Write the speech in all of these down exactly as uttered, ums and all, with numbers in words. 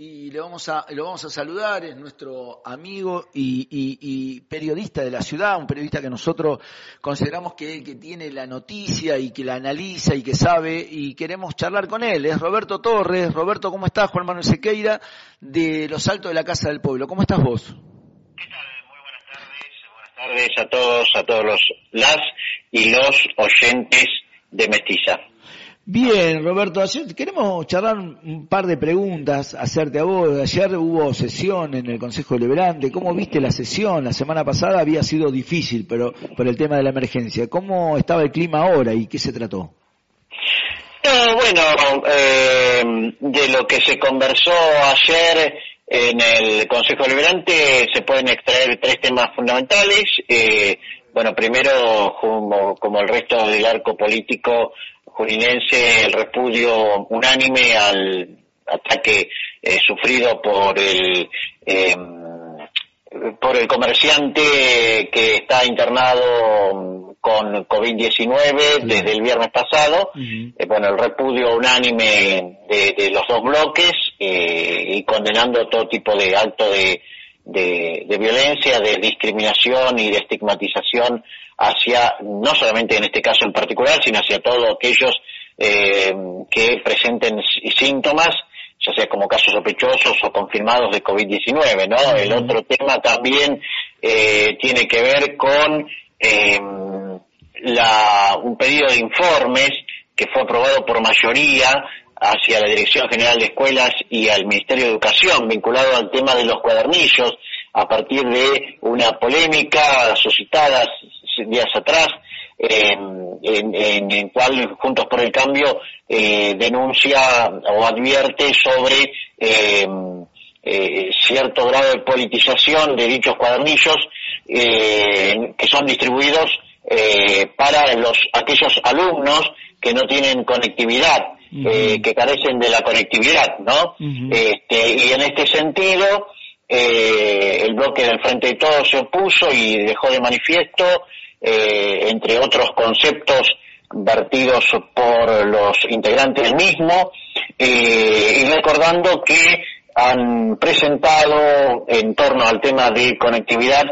y le vamos a lo vamos a saludar. Es nuestro amigo y, y, y periodista de la ciudad, un periodista que nosotros consideramos que, que tiene la noticia y que la analiza y que sabe, y queremos charlar con él. Es Roberto Torres. Roberto, ¿cómo estás? Juan Manuel Sequeira, de Los Altos de la Casa del Pueblo. ¿Cómo estás vos? ¿Qué tal? Muy buenas tardes. Buenas tardes a todos, a todos los las y los oyentes de Mestiza. Bien, Roberto, ayer queremos charlar un par de preguntas, hacerte a vos. Ayer hubo sesión en el Consejo Deliberante. ¿Cómo viste la sesión? La semana pasada había sido difícil, pero por el tema de la emergencia. ¿Cómo estaba el clima ahora y qué se trató? No, bueno, eh, de lo que se conversó ayer en el Consejo Deliberante se pueden extraer tres temas fundamentales. Eh, bueno, primero, como, como el resto del arco político juninense, el repudio unánime al ataque eh, sufrido por el eh, por el comerciante que está internado con COVID diecinueve desde el viernes pasado. Uh-huh. Eh, bueno, el repudio unánime de, de los dos bloques eh, y condenando todo tipo de acto de, de, de violencia, de discriminación y de estigmatización hacia, no solamente en este caso en particular, sino hacia todos aquellos eh, que presenten síntomas, ya sea como casos sospechosos o confirmados de COVID diecinueve, ¿no? Uh-huh. El otro tema también eh, tiene que ver con eh, la, un pedido de informes que fue aprobado por mayoría hacia la Dirección General de Escuelas y al Ministerio de Educación, vinculado al tema de los cuadernillos, a partir de una polémica suscitada días atrás, eh, en, en, en cual Juntos por el Cambio eh, denuncia o advierte sobre eh, eh, cierto grado de politización de dichos cuadernillos eh, que son distribuidos eh, para los aquellos alumnos que no tienen conectividad, uh-huh. eh, que carecen de la conectividad, ¿no? Uh-huh. Este, y en este sentido, eh, el bloque del Frente de Todos se opuso y dejó de manifiesto, eh, entre otros conceptos vertidos por los integrantes del mismo, eh, y recordando que han presentado en torno al tema de conectividad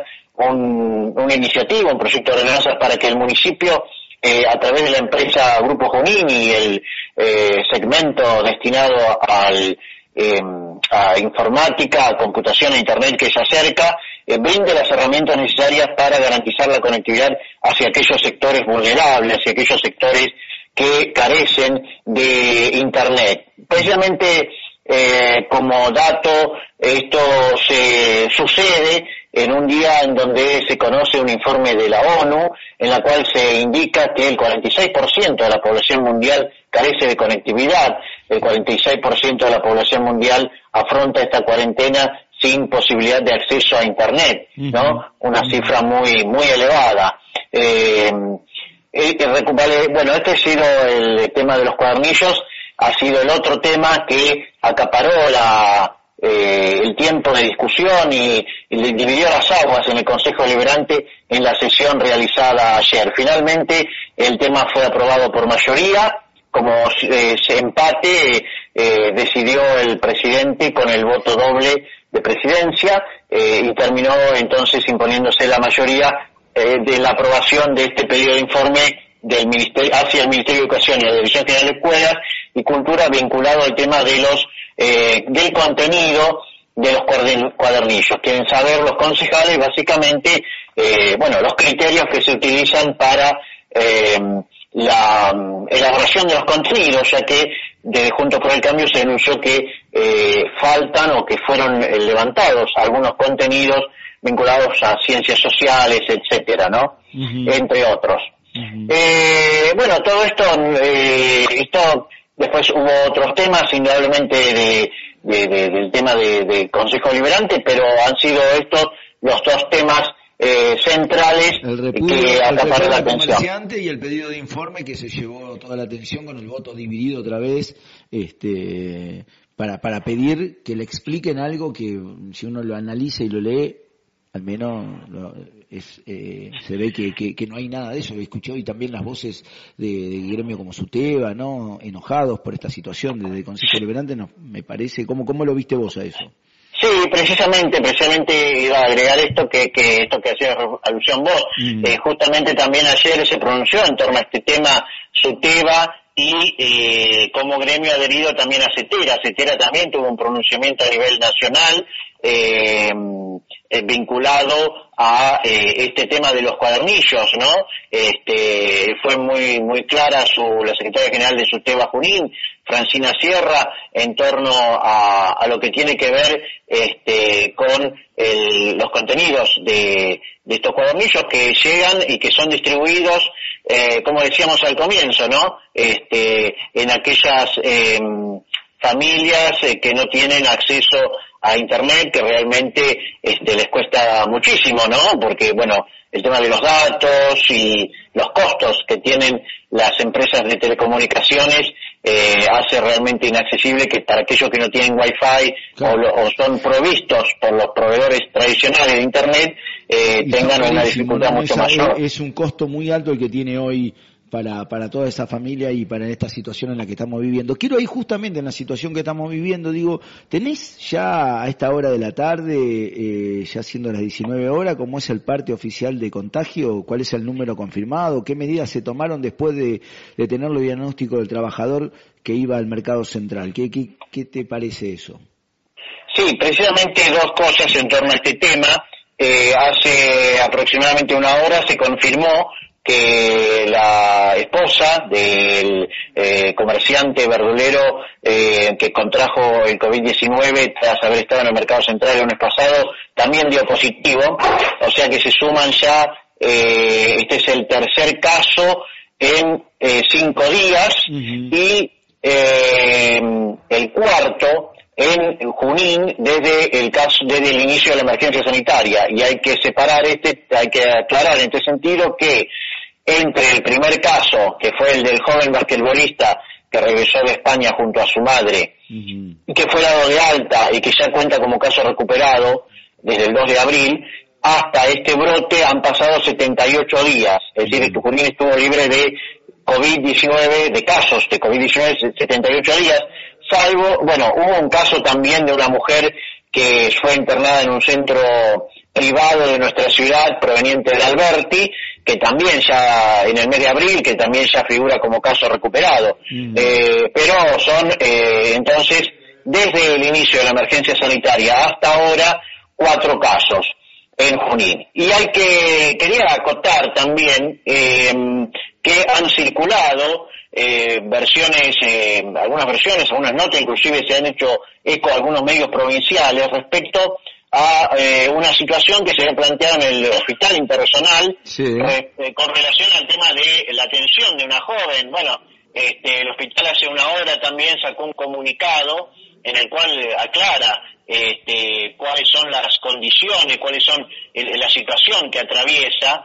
un, una iniciativa, un proyecto de ordenanzas para que el municipio, eh, a través de la empresa Grupo Junín y el eh, segmento destinado al eh, a informática, a computación e internet que se acerca, eh, brinde las herramientas necesarias para garantizar la conectividad hacia aquellos sectores vulnerables, hacia aquellos sectores que carecen de internet. Precisamente eh, como dato, esto se sucede en un día en donde se conoce un informe de la ONU en la cual se indica que el cuarenta y seis por ciento de la población mundial carece de conectividad, el cuarenta y seis por ciento de la población mundial afronta esta cuarentena sin posibilidad de acceso a internet, ¿no? Una cifra muy muy elevada. Eh, eh, bueno, este ha sido el tema de los cuadernillos, ha sido el otro tema que acaparó la Eh, el tiempo de discusión y, y dividió las aguas en el Consejo Deliberante en la sesión realizada ayer. Finalmente el tema fue aprobado por mayoría, como eh, se empate eh, decidió el presidente con el voto doble de presidencia eh, y terminó entonces imponiéndose la mayoría eh, de la aprobación de este pedido de informe del ministerio hacia el Ministerio de Educación y la Dirección General de Escuelas y Cultura vinculado al tema de los eh, del contenido de los cuadernillos. Quieren saber los concejales básicamente eh, bueno los criterios que se utilizan para eh, la elaboración de los contenidos, ya que desde Juntos por el Cambio se denunció que eh, faltan o que fueron eh, levantados algunos contenidos vinculados a ciencias sociales, etcétera, ¿no? Uh-huh. Entre otros. Uh-huh. Eh, bueno, todo esto, eh, esto después hubo otros temas, indudablemente de, de, de, del tema de, de Consejo Deliberante, pero han sido estos los dos temas eh, centrales el repudio, que acaparon la atención. Y el pedido de informe que se llevó toda la atención con el voto dividido otra vez, este, para para pedir que le expliquen algo que si uno lo analiza y lo lee al menos lo, es, eh, se ve que, que, que no hay nada de eso. Escuché hoy también las voces de, de gremio como Suteba, ¿no? Enojados por esta situación desde el Consejo Deliberante, no, me parece. ¿Cómo, cómo lo viste vos a eso? Sí, precisamente, precisamente iba a agregar esto que, que esto que hacía alusión vos. Mm. Eh, justamente también ayer se pronunció en torno a este tema Suteba y eh, como gremio adherido también a CETERA. CETERA también tuvo un pronunciamiento a nivel nacional eh, eh, vinculado a eh, este tema de los cuadernillos, ¿no? Este, fue muy muy clara su la secretaria general de Suteba Junín, Francina Sierra, en torno a, a lo que tiene que ver este, con el, los contenidos de, de estos cuadernillos que llegan y que son distribuidos, eh, como decíamos al comienzo, ¿no? Este, en aquellas eh, familias eh, que no tienen acceso a Internet, que realmente este, les cuesta muchísimo, ¿no? Porque, bueno, el tema de los datos y los costos que tienen las empresas de telecomunicaciones eh, hace realmente inaccesible que para aquellos que no tienen Wi-Fi claro. o, lo, o son provistos por los proveedores tradicionales de Internet, eh, tengan una dificultad mucho mayor. Es un costo muy alto el que tiene hoy para para toda esa familia y para esta situación en la que estamos viviendo. Quiero ir justamente en la situación que estamos viviendo, digo, ¿tenés ya a esta hora de la tarde, eh, ya siendo las diecinueve horas, cómo es el parte oficial de contagio? ¿Cuál es el número confirmado? ¿Qué medidas se tomaron después de, de tener el diagnóstico del trabajador que iba al mercado central? ¿Qué, qué, qué te parece eso? Sí, precisamente dos cosas en torno a este tema. Eh, hace aproximadamente una hora se confirmó que la esposa del eh, comerciante verdulero eh, que contrajo el COVID diecinueve tras haber estado en el mercado central el lunes pasado también dio positivo, o sea que se suman ya, eh, este es el tercer caso en eh, cinco días uh-huh. y eh, el cuarto en Junín desde el caso, desde el inicio de la emergencia sanitaria, y hay que separar este, hay que aclarar en este sentido que entre el primer caso, que fue el del joven basquetbolista que regresó de España junto a su madre, uh-huh. y que fue dado de alta y que ya cuenta como caso recuperado desde el dos de abril, hasta este brote han pasado setenta y ocho días, es decir, uh-huh. que Junín estuvo libre de COVID diecinueve, de casos de COVID diecinueve, setenta y ocho días, salvo, bueno, hubo un caso también de una mujer que fue internada en un centro privado de nuestra ciudad proveniente de Alberti, que también ya en el mes de abril, que también ya figura como caso recuperado. Mm. Eh, pero son, eh, entonces, desde el inicio de la emergencia sanitaria hasta ahora, cuatro casos en Junín. Y hay que, quería acotar también eh, que han circulado eh, versiones, eh, algunas versiones, algunas notas, inclusive se han hecho eco a algunos medios provinciales respecto a eh, una situación que se había planteado en el hospital interregional sí. eh, con relación al tema de la atención de una joven. Bueno, este, el hospital hace una hora también sacó un comunicado en el cual aclara este, cuáles son las condiciones, cuáles son el, la situación que atraviesa,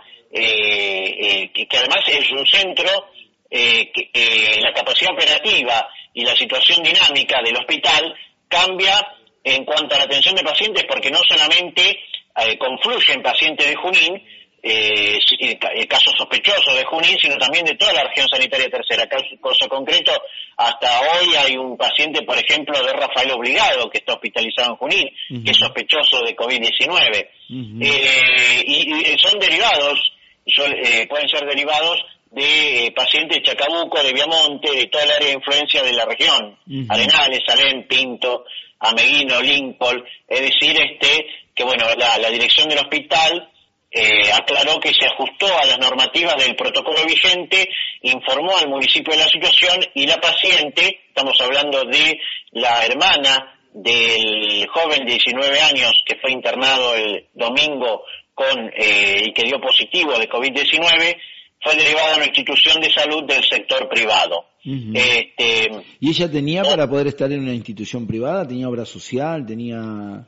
eh, eh, que, que además es un centro eh, que eh, la capacidad operativa y la situación dinámica del hospital cambia en cuanto a la atención de pacientes, porque no solamente eh, confluyen pacientes de Junín, eh, casos sospechosos de Junín, sino también de toda la región sanitaria tercera. Caso concreto, hasta hoy hay un paciente, por ejemplo, de Rafael Obligado, que está hospitalizado en Junín, uh-huh. que es sospechoso de COVID diecinueve. Uh-huh. Eh, y, y son derivados, son, eh, pueden ser derivados de eh, pacientes de Chacabuco, de Viamonte, de toda el área de influencia de la región, uh-huh. Arenales, Salem, Pinto, Ameguino, Lincoln, es decir, este que bueno, la, la dirección del hospital eh, aclaró que se ajustó a las normativas del protocolo vigente, informó al municipio de la situación y la paciente, estamos hablando de la hermana del joven de diecinueve años que fue internado el domingo con eh, y que dio positivo de COVID diecinueve, fue derivada a una institución de salud del sector privado. Uh-huh. Este, ¿Y ella tenía ¿no? para poder estar en una institución privada? ¿Tenía obra social? ¿Tenía...?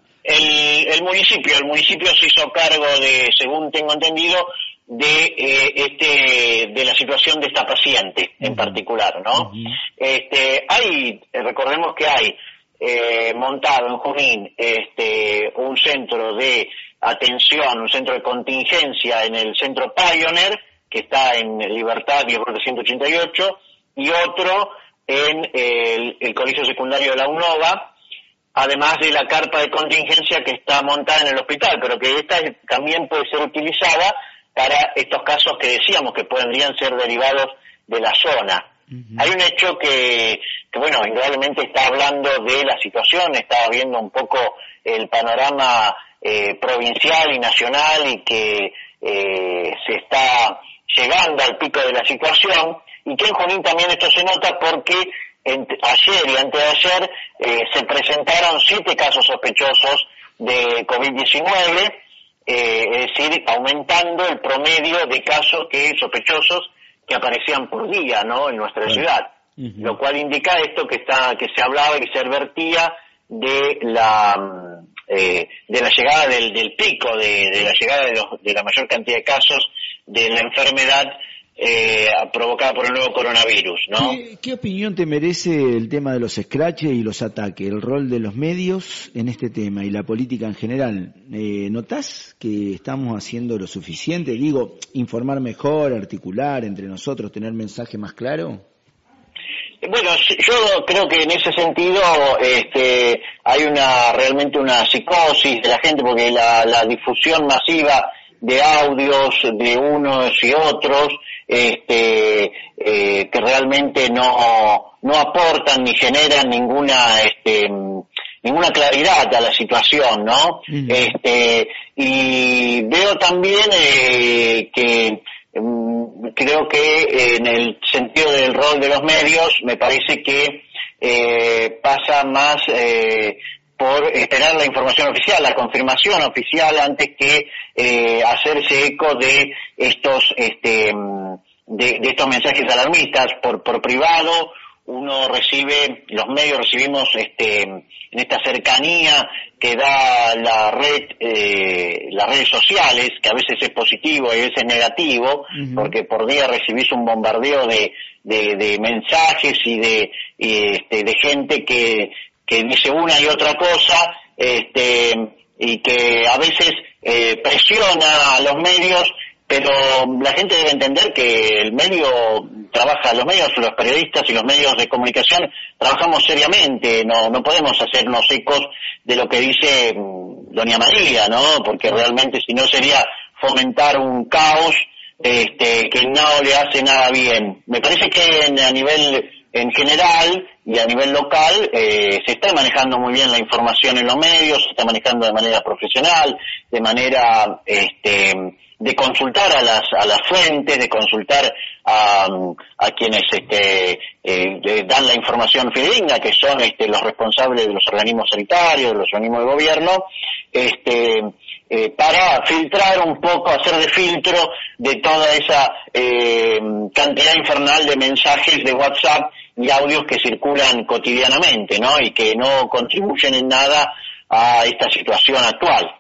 El, el municipio, el municipio se hizo cargo de, según tengo entendido, de eh, este de la situación de esta paciente uh-huh. en particular, ¿no? Uh-huh. Este, hay, recordemos que hay eh, montado en Junín este un centro de atención, un centro de contingencia en el centro Pioneer, que está en Libertad y Brote ciento ochenta y ocho, y otro en el, el colegio secundario de la UNOVA, además de la carpa de contingencia que está montada en el hospital, pero que esta también puede ser utilizada para estos casos que decíamos que podrían ser derivados de la zona. Uh-huh. Hay un hecho que, que, bueno, indudablemente está hablando de la situación, está viendo un poco el panorama eh, provincial y nacional y que eh, se está llegando al pico de la situación, y que en Junín también esto se nota porque entre, ayer y antes de ayer eh, se presentaron siete casos sospechosos de COVID diecinueve, eh, es decir, aumentando el promedio de casos que sospechosos que aparecían por día, ¿no?, en nuestra sí. ciudad, uh-huh. lo cual indica esto que está que se hablaba y que se advertía de la eh, de la llegada del, del pico, de, de la llegada de, los, de la mayor cantidad de casos de la enfermedad eh, provocada por el nuevo coronavirus, ¿no? ¿Qué, ¿Qué opinión te merece el tema de los scratches y los ataques, el rol de los medios en este tema y la política en general? Eh, ¿Notás que estamos haciendo lo suficiente? Digo, informar mejor, articular entre nosotros, tener mensaje más claro. Bueno, yo creo que en ese sentido este, hay una realmente una psicosis de la gente, porque la, la difusión masiva de audios de unos y otros este, eh, que realmente no no aportan ni generan ninguna este, ninguna claridad a la situación, ¿no? Uh-huh. Este, y veo también eh, que creo que en el sentido del rol de los medios me parece que eh, pasa más eh, por esperar la información oficial, la confirmación oficial, antes que eh, hacerse eco de estos este de, de estos mensajes alarmistas por por privado. Uno recibe, los medios recibimos este en esta cercanía que da la red, eh, las redes sociales, que a veces es positivo y a veces negativo, uh-huh. porque por día recibís un bombardeo de de, de mensajes y de y este, de gente que que dice una y otra cosa, este y que a veces eh, presiona a los medios, pero la gente debe entender que el medio trabaja, los medios, los periodistas y los medios de comunicación trabajamos seriamente, no no podemos hacernos ecos de lo que dice doña María, ¿no? Porque realmente si no sería fomentar un caos este que no le hace nada bien. Me parece que en, a nivel en general y a nivel local eh, se está manejando muy bien la información en los medios, se está manejando de manera profesional, de manera este de consultar a las a las fuentes, de consultar a, a quienes este eh, dan la información fidedigna, que son este los responsables de los organismos sanitarios, de los organismos de gobierno, este eh, para filtrar un poco, hacer de filtro de toda esa eh, cantidad infernal de mensajes de WhatsApp y audios que circulan cotidianamente, ¿no? Y que no contribuyen en nada a esta situación actual.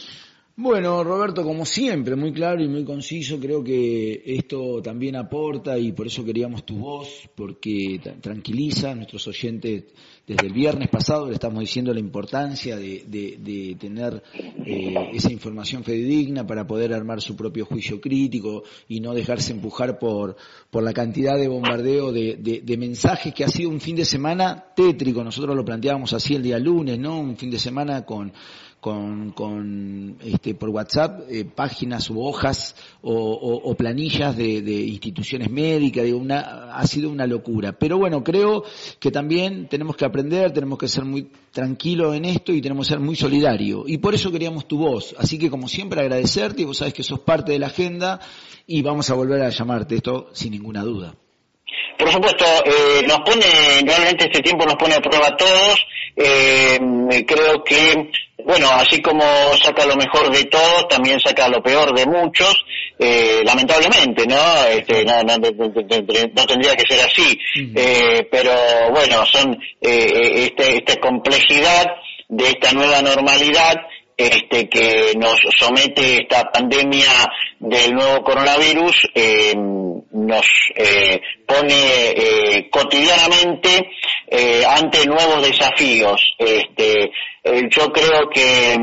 Bueno, Roberto, como siempre, muy claro y muy conciso, creo que esto también aporta y por eso queríamos tu voz, porque tranquiliza a nuestros oyentes. Desde el viernes pasado le estamos diciendo la importancia de, de, de tener eh, esa información fidedigna para poder armar su propio juicio crítico y no dejarse empujar por por la cantidad de bombardeo de, de, de mensajes, que ha sido un fin de semana tétrico. Nosotros lo planteábamos así el día lunes, ¿no? Un fin de semana con con, con este por WhatsApp eh, páginas u hojas o, o, o planillas de, de instituciones médicas, de una ha sido una locura. Pero bueno, creo que también tenemos que aprender, tenemos que ser muy tranquilos en esto y tenemos que ser muy solidarios. Y por eso queríamos tu voz. Así que como siempre agradecerte, y vos sabés que sos parte de la agenda y vamos a volver a llamarte, esto sin ninguna duda. Por supuesto, eh, nos pone, realmente este tiempo nos pone a prueba a todos. Eh, creo que, bueno, así como saca lo mejor de todos, también saca lo peor de muchos, eh, lamentablemente, ¿no? Este, no, no, no, no tendría que ser así, uh-huh. eh, pero bueno, son eh, este, esta complejidad de esta nueva normalidad este que nos somete esta pandemia del nuevo coronavirus, eh, nos eh, pone eh, cotidianamente eh, ante nuevos desafíos. Este, eh, yo creo que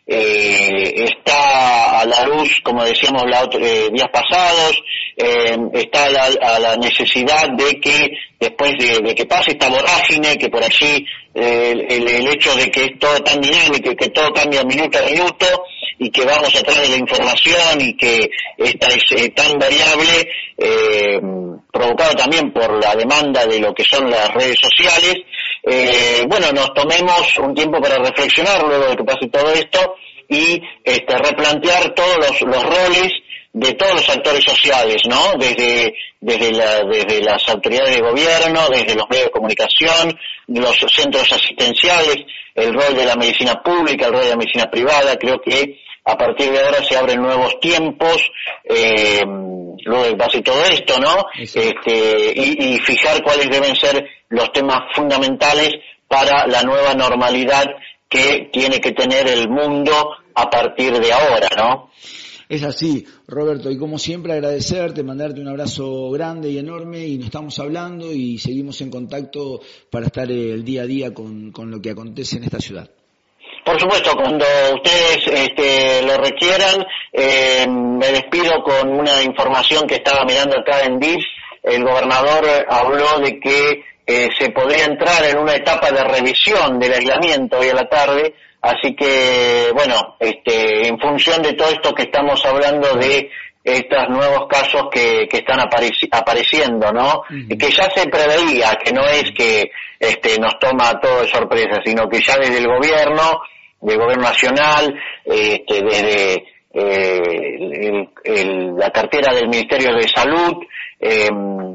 eh, está a la luz, como decíamos la otro, eh, días pasados, eh, está a la, a la necesidad de que después de, de que pase esta vorágine, que por allí eh, el, el hecho de que es todo tan dinámico y que todo cambia minuto a minuto y que vamos atrás de la información y que esta es eh, tan variable, eh, provocado también por la demanda de lo que son las redes sociales, eh, bueno, nos tomemos un tiempo para reflexionar luego de que pase todo esto y este, replantear todos los, los roles de todos los actores sociales, ¿no? Desde desde, la, desde las autoridades de gobierno, desde los medios de comunicación, los centros asistenciales, el rol de la medicina pública, el rol de la medicina privada. Creo que a partir de ahora se abren nuevos tiempos, eh, luego de que pase todo esto, ¿no? Este, y, y fijar cuáles deben ser los temas fundamentales para la nueva normalidad que tiene que tener el mundo a partir de ahora, ¿no? Es así, Roberto, y como siempre agradecerte, mandarte un abrazo grande y enorme, y nos estamos hablando y seguimos en contacto para estar el día a día con, con lo que acontece en esta ciudad. Por supuesto, cuando ustedes este, lo requieran, eh, me despido con una información que estaba mirando acá en D I F. El gobernador habló de que eh, se podría entrar en una etapa de revisión del aislamiento hoy a la tarde. Así que, bueno, este, en función de todo esto que estamos hablando de estos nuevos casos que, que están apareci- apareciendo, ¿no? Uh-huh. Y que ya se preveía, que no es que este, nos toma todo de sorpresa, sino que ya desde el gobierno, del gobierno nacional, este, desde eh, el, el, la cartera del Ministerio de Salud, eh,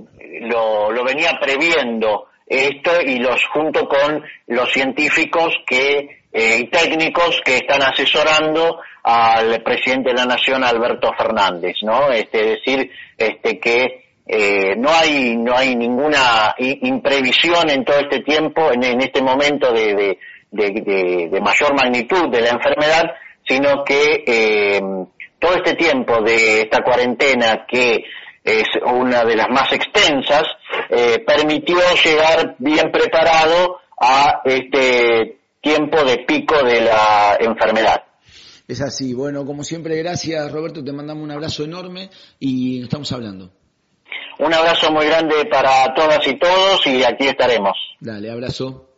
lo, lo venía previendo esto y los junto con los científicos que Eh, y técnicos que están asesorando al presidente de la Nación, Alberto Fernández, ¿no? Este, decir, este, que eh, no hay no hay ninguna imprevisión en todo este tiempo, en, en este momento de, de, de, de, de mayor magnitud de la enfermedad, sino que eh, todo este tiempo de esta cuarentena, que es una de las más extensas, eh, permitió llegar bien preparado a este tiempo de pico de la enfermedad. Es así. Bueno, como siempre, gracias, Roberto, te mandamos un abrazo enorme y nos estamos hablando. Un abrazo muy grande para todas y todos y aquí estaremos. Dale, abrazo.